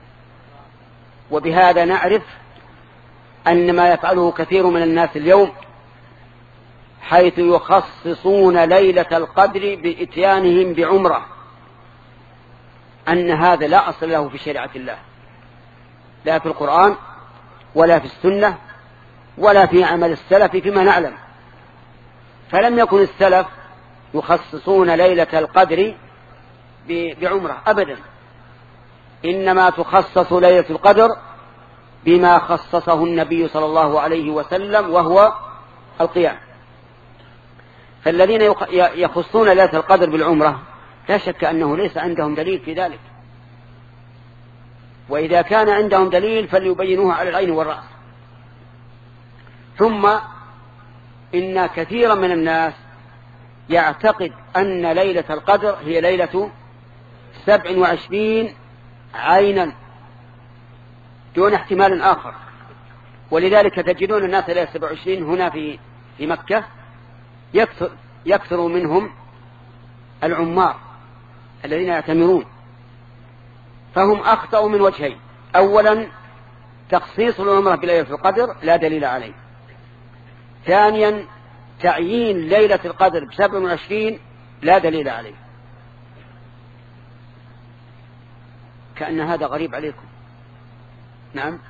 وبهذا نعرف أن ما يفعله كثير من الناس اليوم حيث يخصصون ليلة القدر بإتيانهم بعمرة، أن هذا لا أصل له في شريعة الله، لا في القرآن ولا في السنة ولا في عمل السلف فيما نعلم. فلم يكن السلف يخصصون ليلة القدر بعمرة أبدا، إنما تخصص ليلة القدر بما خصصه النبي صلى الله عليه وسلم وهو القيام. فالذين يخصون ليلة القدر بالعمرة لا شك أنه ليس عندهم دليل في ذلك، وإذا كان عندهم دليل فليبينوه على العين والرأس. ثم إن كثيرا من الناس يعتقد أن ليلة القدر هي ليلة سبع وعشرين عينا دون احتمال آخر، ولذلك تجدون الناس ليلة سبع وعشرين هنا في في مكة يكثر, يكثر منهم العمار الذين يعتمرون، فهم أخطأوا من وجهين: أولا تخصيص العمرة بليلة القدر لا دليل عليه، ثانيا تعيين ليلة القدر بسبع وعشرين لا دليل عليه. كأن هذا غريب عليكم. نعم.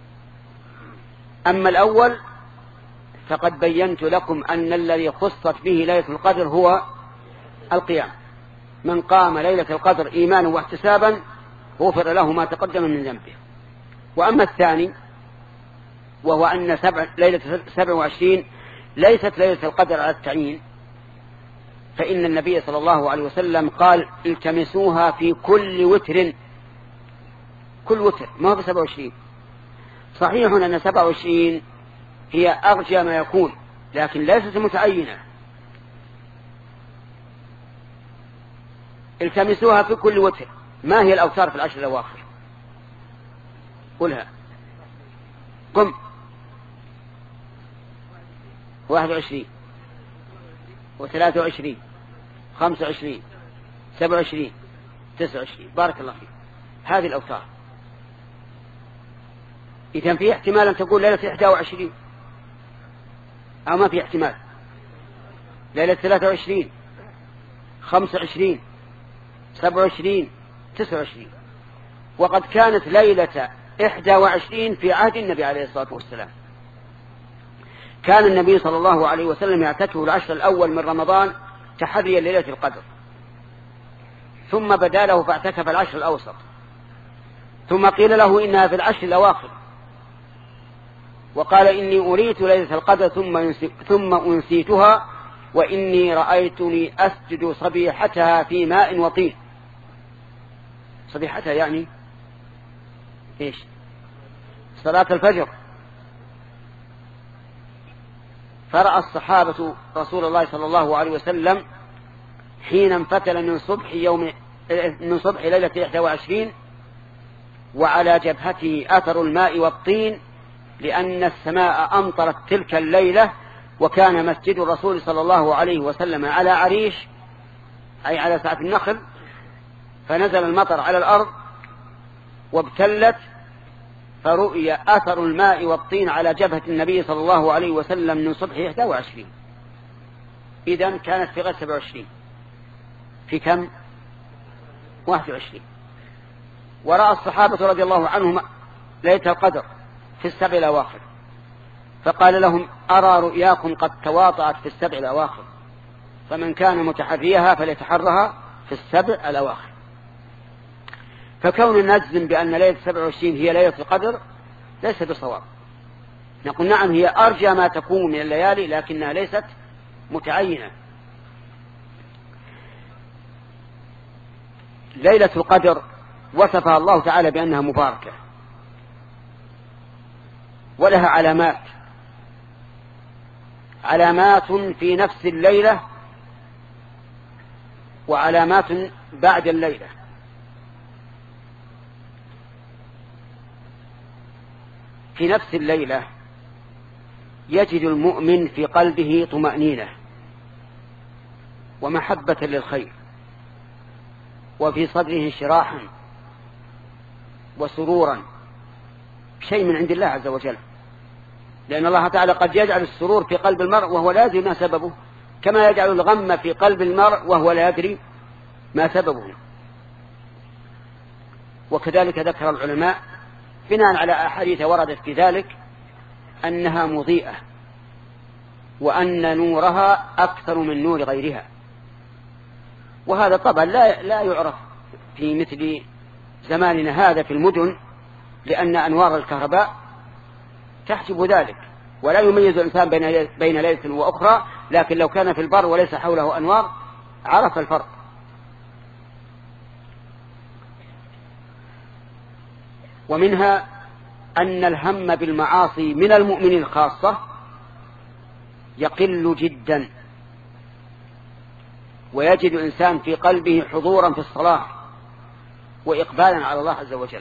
أما الأول فقد بينت لكم أن الذي خصت به ليلة القدر هو القيام. من قام ليلة القدر إيمانا واحتسابا غفر له ما تقدم من ذنبه. وأما الثاني وهو أن سبع ليلة سبع وعشرين ليست ليلة القدر على التعيين، فإن النبي صلى الله عليه وسلم قال: التمسوها في كل وتر، كل وتر، ما هو بسبع وعشرين. صحيح أن سبع وعشرين هي أرجى ما يكون، لكن ليست متعينة. التمسوها في كل وتر. ما هي الأوتار في العشر الأواخر؟ قلها. قم. واحد وعشرين وثلاثة وعشرين خمسة وعشرين سبع وعشرين تسع وعشرين. بارك الله فيك. هذه الأوتار. إذا في احتمال أن تقول ليلة إحدى وعشرين، أو ما في احتمال؟ ليلة ثلاثة وعشرين خمسة وعشرين سبع وعشرين تسع وعشرين. وقد كانت ليلة إحدى وعشرين في عهد النبي عليه الصلاة والسلام. كان النبي صلى الله عليه وسلم يعتكف العشر الأول من رمضان تحريا ليلة القدر، ثم بدا له فاعتكف العشر الأوسط، ثم قيل له إنها في العشر الأواخر، وقال: إني أريت ليلة القدر ثم ثم أنسيتها، وإني رأيتني أسجد صبيحتها في ماء وطين. صبيحتها يعني إيش؟ صلاة الفجر. فرأى الصحابة رسول الله صلى الله عليه وسلم حين انفتل من صبح يوم من صبح ليلة إحدى وعشرين وعلى جبهته أثر الماء والطين، لأن السماء أمطرت تلك الليلة، وكان مسجد الرسول صلى الله عليه وسلم على عريش، أي على سعة النخل، فنزل المطر على الأرض وابتلت، فرؤي أثر الماء والطين على جبهة النبي صلى الله عليه وسلم من صبح إحدى وعشرين. إذن كانت في غير سبع وعشرين، في كم؟ واحد وعشرين. ورأى الصحابة رضي الله عنهم ليلة القدر في السبع الأواخر، فقال لهم: أرى رؤياكم قد تواطأت في السبع الأواخر، فمن كان متحريها فليتحرها في السبع الأواخر. فكون نجزم بأن ليلة سبع وعشرين هي ليلة القدر ليس بصواب، نقول نعم هي أرجى ما تكون من الليالي لكنها ليست متعينة. ليلة القدر وصفها الله تعالى بأنها مباركة ولها علامات، علامات في نفس الليلة وعلامات بعد الليلة. في نفس الليلة يجد المؤمن في قلبه طمأنينة ومحبة للخير، وفي صدره انشراحا وسرورا، شيء من عند الله عز وجل، لأن الله تعالى قد يجعل السرور في قلب المرء وهو لا يدري ما سببه، كما يجعل الغم في قلب المرء وهو لا يدري ما سببه. وكذلك ذكر العلماء بناء على أحاديث وردت في ذلك أنها مضيئة، وأن نورها أكثر من نور غيرها. وهذا طبعا لا لا يعرف في مثل زماننا هذا في المدن، لأن أنوار الكهرباء تحجب ذلك، ولا يميز الإنسان بين بين ليلة وأخرى، لكن لو كان في البر وليس حوله أنوار عرف الفرق. ومنها أن الهم بالمعاصي من المؤمنين خاصة يقل جدا، ويجد الإنسان في قلبه حضورا في الصلاة وإقبالا على الله عز وجل.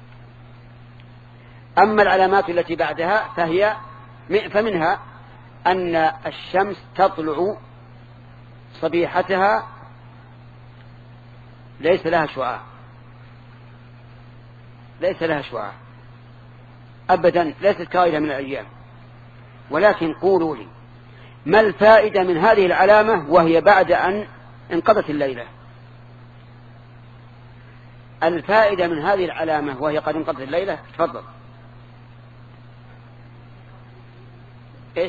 أما العلامات التي بعدها فهي فمنها أن الشمس تطلع صبيحتها ليس لها شعاع، ليس لها شعاع أبدا، ليست كغيرها من الأيام. ولكن قولوا لي ما الفائدة من هذه العلامة وهي بعد أن انقضت الليلة؟ الفائدة من هذه العلامة وهي قد انقضت الليلة، تفضل. إيش؟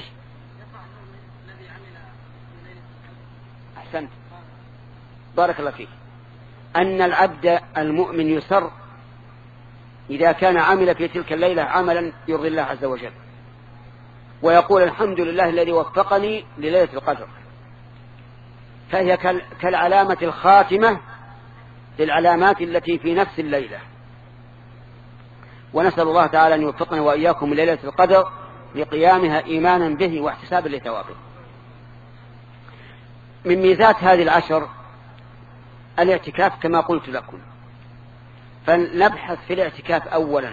أحسنت، بارك الله فيك. أن العبد المؤمن يسر إذا كان عمل في تلك الليلة عملا يرضي الله عز وجل، ويقول الحمد لله الذي وفقني لليلة القدر، فهي كالعلامة الخاتمة للعلامات التي في نفس الليلة. ونسأل الله تعالى أن يوفقنا وإياكم لليلة القدر لقيامها إيمانا به واحتسابا لثوابه. من ميزات هذه العشر الاعتكاف كما قلت لكم، فنبحث في الاعتكاف أولا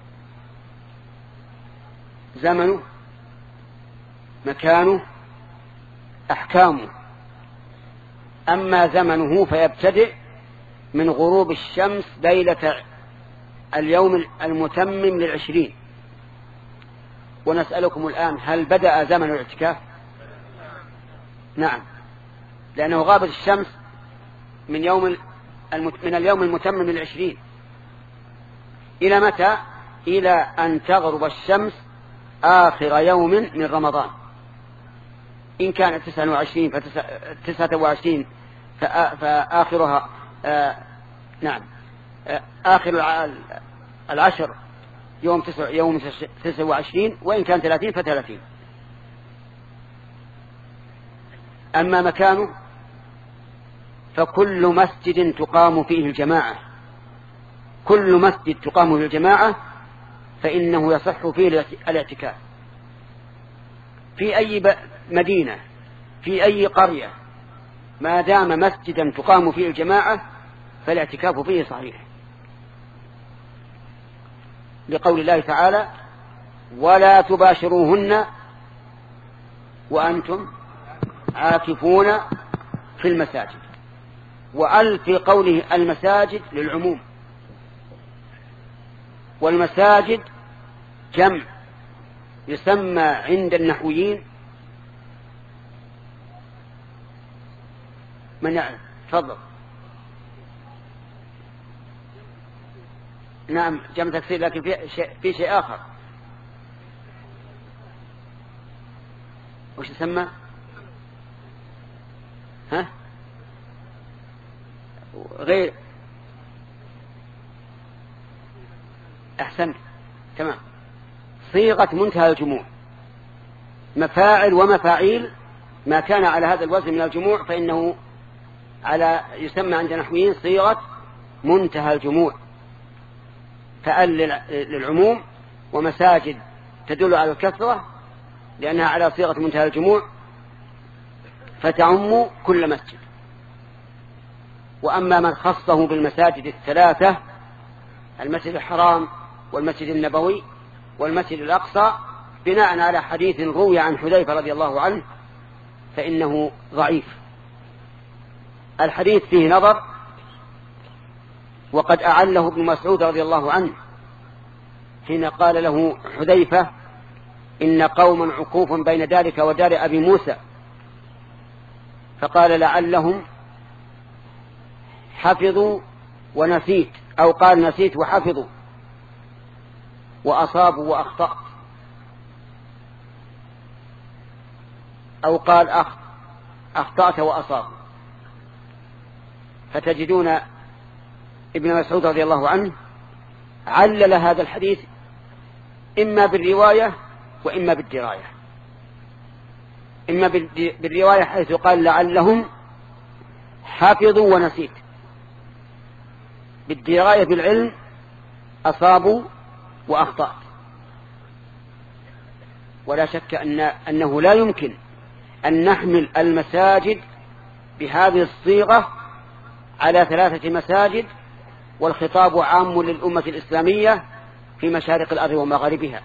زمنه، مكانه، أحكامه. أما زمنه فيبتدئ من غروب الشمس ليلة اليوم المتمم للعشرين. ونسألكم الآن هل بدأ زمن الاعتكاف؟ نعم، لأنه غابت الشمس من يوم من اليوم المتمم للعشرين إلى متى؟ إلى أن تغرب الشمس آخر يوم من رمضان. إن كانت تسعة وعشرين فتسعة وعشرين فآخرها آه نعم آه آخر العشر يوم تسع يوم تسعة وعشرين، وإن كان ثلاثين فثلاثين. أما مكانه فكل مسجد تقام فيه الجماعة، كل مسجد تقام فيه الجماعة فإنه يصح فيه الاعتكاف. في أي مدينة، في أي قرية، ما دام مسجدا تقام فيه الجماعة فالاعتكاف فيه صحيح، لقول الله تعالى ولا تباشروهن وأنتم عاكفون في المساجد، وأل في قوله المساجد للعموم، والمساجد جمع يسمى عند النحويين من يعلم؟ تفضل. نعم جمع تكسير، لكن في شيء, في شيء آخر. وش يسمى؟ ها؟ غير. أحسنت، تمام. صيغة منتهى الجموع، مفاعل ومفاعيل، ما كان على هذا الوزن من الجموع فإنه على يسمى عند النحويين صيغة منتهى الجموع. فأل للعموم، ومساجد تدل على الكثرة لأنها على صيغة منتهى الجموع فتعم كل مسجد. وأما من خصه بالمساجد الثلاثة، المسجد الحرام والمسجد النبوي والمسجد الأقصى، بناء على حديث روي عن حذيفة رضي الله عنه، فإنه ضعيف. الحديث فيه نظر، وقد أعله ابن مسعود رضي الله عنه حين قال له حذيفة: إن قوما عكوف بين دارك ودار أبي موسى، فقال: لعلهم حفظوا ونسيت، أو قال نسيت وحفظوا، وأصابوا وأخطأت، أو قال أخ أخطأت وأصابوا. فتجدون ابن مسعود رضي الله عنه علل هذا الحديث إما بالرواية وإما بالدراية. إما بالرواية حيث قال: لعلهم حفظوا ونسيت، بالدراية بالعلم: أصابوا وأخطأت. ولا شك أن أنه لا يمكن أن نحمل المساجد بهذه الصيغة على ثلاثة مساجد، والخطاب عام للأمة الإسلامية في مشارق الأرض ومغاربها.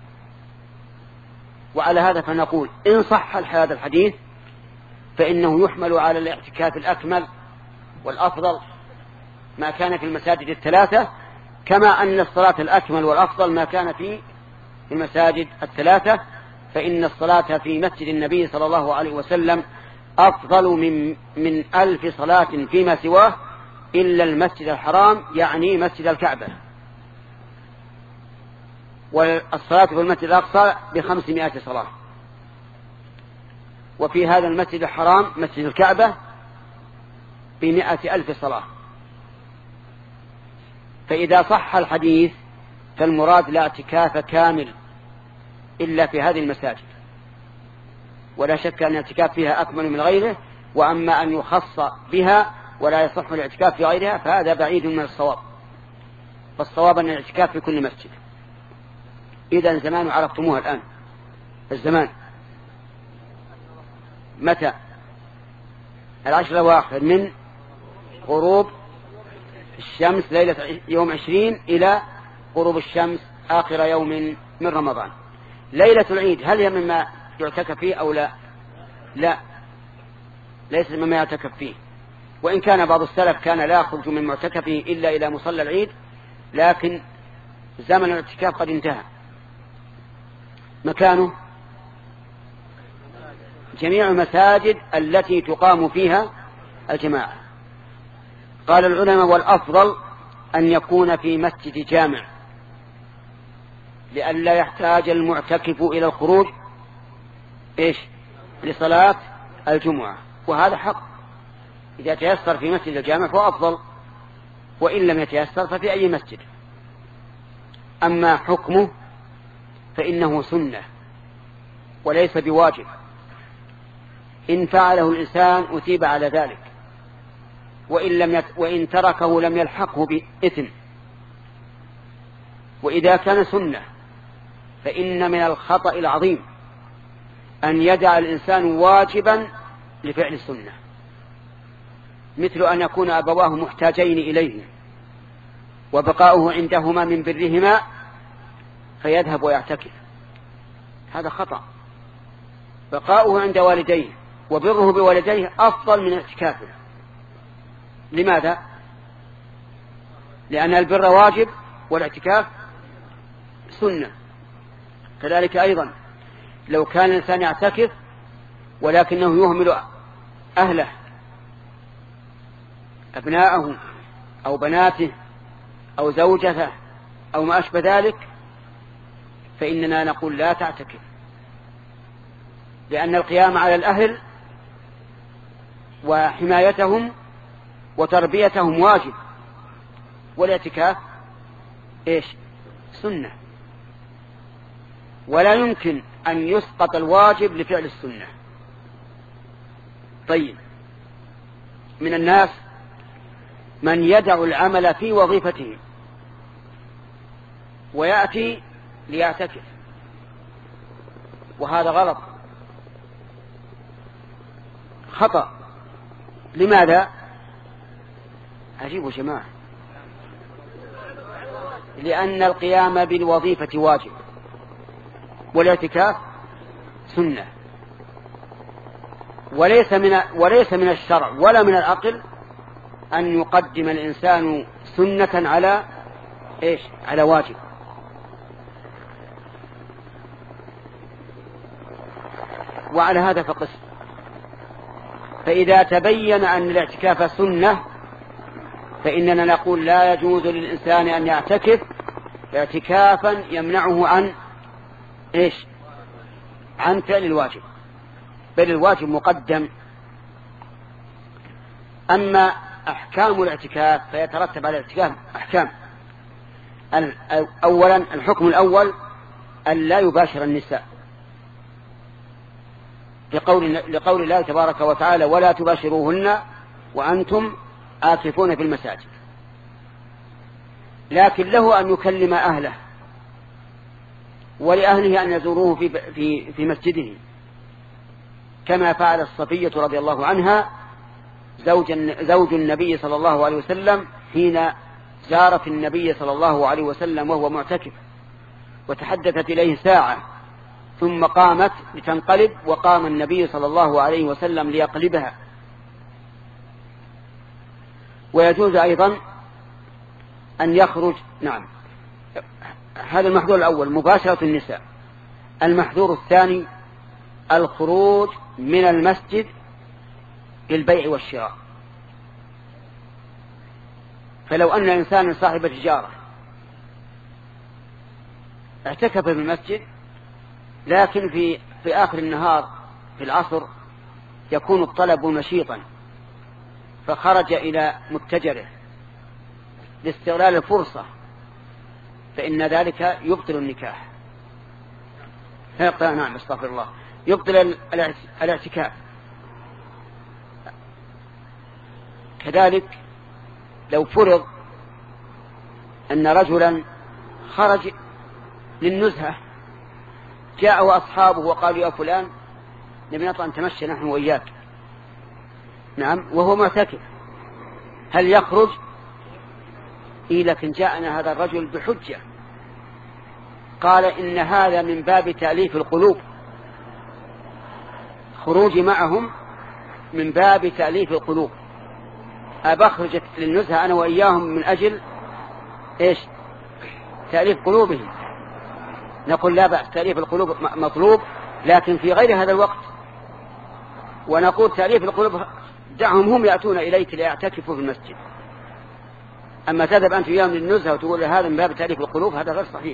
وعلى هذا فنقول: إن صح هذا الحديث فإنه يحمل على الاعتكاف الأكمل والأفضل ما كان في المساجد الثلاثة، كما أن الصلاة الأكمل والأفضل ما كان في المساجد الثلاثة، فإن الصلاة في مسجد النبي صلى الله عليه وسلم أفضل من من ألف صلاة فيما سواه إلا المسجد الحرام، يعني مسجد الكعبة. والصلاة في المسجد الأقصى بخمسمائة صلاة، وفي هذا المسجد الحرام مسجد الكعبة بمائة ألف صلاة. فإذا صح الحديث فالمراد لا اعتكاف كامل إلا في هذه المساجد، ولا شك أن الاعتكاف فيها أكمل من غيره. وأما أن يخص بها ولا يصح الاعتكاف في غيرها فهذا بعيد من الصواب. فالصواب أن الاعتكاف في كل مسجد. إذا زمان عرفتموها الآن. الزمان متى؟ العشر الأواخر من غروب الشمس ليلة يوم عشرين إلى غروب الشمس آخر يوم من رمضان. ليلة العيد هل هي مما يعتكف فيه أو لا؟ لا، ليس مما يعتكف فيه. وإن كان بعض السلف كان لا يخرج من معتكفه إلا إلى مصلى العيد، لكن زمن الاعتكاف قد انتهى. مكانه جميع المساجد التي تقام فيها الجماعة. قال العلماء: والأفضل أن يكون في مسجد جامع، لئلا يحتاج المعتكف إلى الخروج إيش لصلاة الجمعة. وهذا حق، إذا تيسر في مسجد الجامع فهو أفضل، وإن لم يتيسر ففي أي مسجد. أما حكمه فإنه سنة وليس بواجب، إن فعله الإنسان أثيب على ذلك، وإن, لم يت... وإن تركه لم يلحقه بإثم. وإذا كان سنة فإن من الخطأ العظيم أن يدع الإنسان واجبا لفعل السنة، مثل أن يكون أبواه محتاجين إليه وبقاؤه عندهما من برهما فيذهب ويعتكف. هذا خطأ. بقاؤه عند والديه وبره بوالديه أفضل من اعتكافه. لماذا؟ لأن البر واجب والاعتكاف سنة. كذلك أيضا لو كان الإنسان يعتكف ولكنه يهمل أهله أبناءه أو بناته أو زوجته أو ما أشبه ذلك، فإننا نقول لا تعتكف، لأن القيام على الأهل وحمايتهم وتربيتهم واجب، والاعتكاف إيش؟ سنة. ولا يمكن أن يسقط الواجب لفعل السنة. طيب، من الناس من يدع العمل في وظيفته ويأتي ليعتكف، وهذا غلط، خطأ. لماذا؟ عجيب يا جماعة. لأن القيام بالوظيفة واجب والاعتكاف سنة، وليس من وليس من الشرع ولا من العقل أن يقدم الإنسان سنة على إيش؟ على واجب. وعلى هذا فقس. فإذا تبين أن الاعتكاف سنة فإننا نقول لا يجوز للإنسان أن يعتكف اعتكافا يمنعه عن إيش؟ عن فعل الواجب، بل الواجب مقدم. أما أحكام الاعتكاف فيترتب على الاعتكاف أحكام. أولا، الحكم الأول أن لا يباشر النساء، لقول, لقول الله تبارك وتعالى ولا تباشروهن وأنتم آكفون في المساجد. لكن له أن يكلم أهله، ولأهله أن يزوروه في, في, في مسجده، كما فعل الصفية رضي الله عنها زوج, زوج النبي صلى الله عليه وسلم حين زارت النبي صلى الله عليه وسلم وهو معتكف، وتحدثت إليه ساعة ثم قامت لتنقلب، وقام النبي صلى الله عليه وسلم ليقلبها. ويجوز أيضا أن يخرج. نعم، هذا المحظور الأول مباشرة النساء. المحظور الثاني الخروج من المسجد للبيع والشراء. فلو أن إنسان صاحب تجارة اعتكف في المسجد، لكن في في آخر النهار في العصر يكون الطلب نشيطا، فخرج إلى متجره لاستغلال الفرصة، فإن ذلك يبطل النكاح. نعم، استغفر الله، يبطل الاعتكاف. كذلك لو فرض أن رجلا خرج للنزهة، جاءه أصحابه وقالوا يا فلان نبي نطلع نتمشى نحن وإياك، نعم، وهو معتكف، هل يخرج؟ إيه، لكن جاءنا هذا الرجل بحجة، قال إن هذا من باب تأليف القلوب، خروجي معهم من باب تأليف القلوب، أبخرج للنزهة أنا وإياهم من أجل إيش؟ تأليف قلوبهم. نقول لا بأس، تأليف القلوب مطلوب، لكن في غير هذا الوقت. ونقول تأليف القلوب دعهم هم يأتون إليك ليعتكفوا في المسجد. أما تذهب أنت وياهم للنزهة وتقول هذا من باب تأليف القلوب، هذا غير صحيح.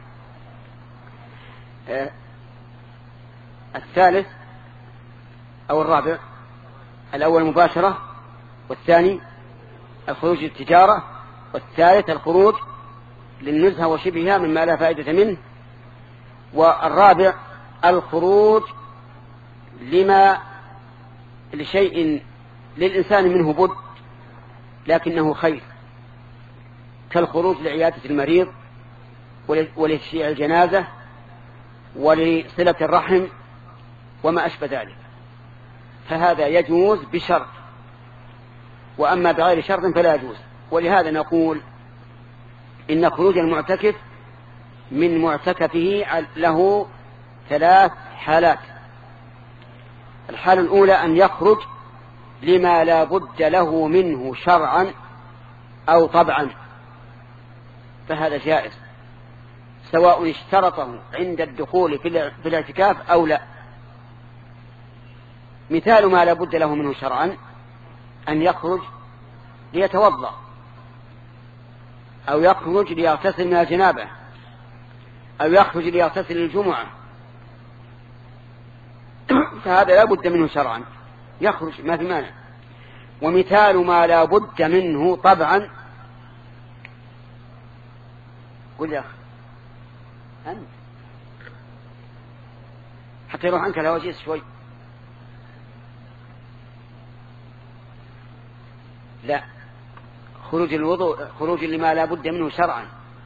آه الثالث أو الرابع، الأول مباشرة، والثاني الخروج للتجارة، والثالث الخروج للنزهة وشبهها مما لا فائدة منه، والرابع الخروج لما لشيء للإنسان منه بد لكنه خير، كالخروج لعيادة المريض ولتشييع الجنازة ولصلة الرحم وما أشبه ذلك، فهذا يجوز بشرط، وأما بغير شرط فلا يجوز. ولهذا نقول إن خروج المعتكف من معتكفه له ثلاث حالات. الحالة الأولى أن يخرج لما لا بد له منه شرعا أو طبعا، فهذا جائز سواء اشترطه عند الدخول في الاعتكاف أو لا. مثال ما لا بد له منه شرعا أن يخرج ليتوضأ، أو يخرج ليغتسل من الجنابة، أو يخرج ليغتسل الجمعة، فهذا لا بد منه شرعا، يخرج ما في مانع. ومثال ما لا بد منه طبعا، قل يا أخي أنت حتى يروح عنك الهواجيس شوي. لا، خروج الوضوء خروج لما لا بد منه شرعا.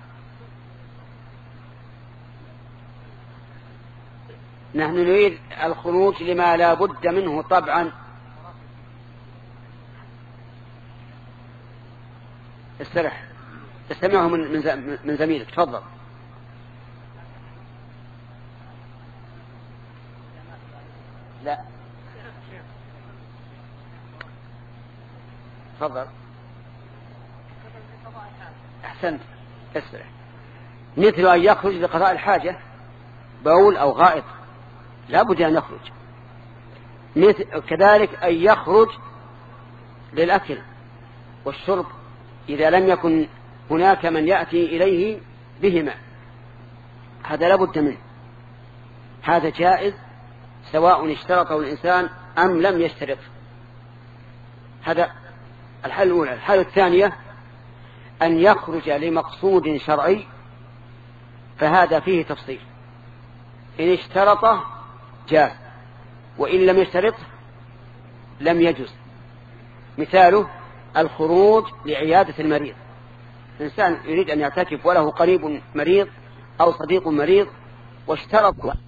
نحن نريد الخروج لما لا بد منه طبعا. استرح، استمعه من من زميلك. تفضل. لا، تفضل. أحسنت، استرح. مثل أن يخرج لقضاء الحاجة، بول أو غائط، لا بد أن يخرج. مثل كذلك أن يخرج للأكل والشرب إذا لم يكن هناك من يأتي إليه بهما، هذا لا بد منه. هذا جائز سواء اشترطه الإنسان أم لم يشترط. هذا الحالة الأولى. الحالة الثانية أن يخرج لمقصود شرعي، فهذا فيه تفصيل. إن اشترطه جاز، وإن لم يشترط لم يجوز. مثاله الخروج لعيادة المريض. إنسان يريد أن يعتكف وله قريب مريض أو صديق مريض واشترط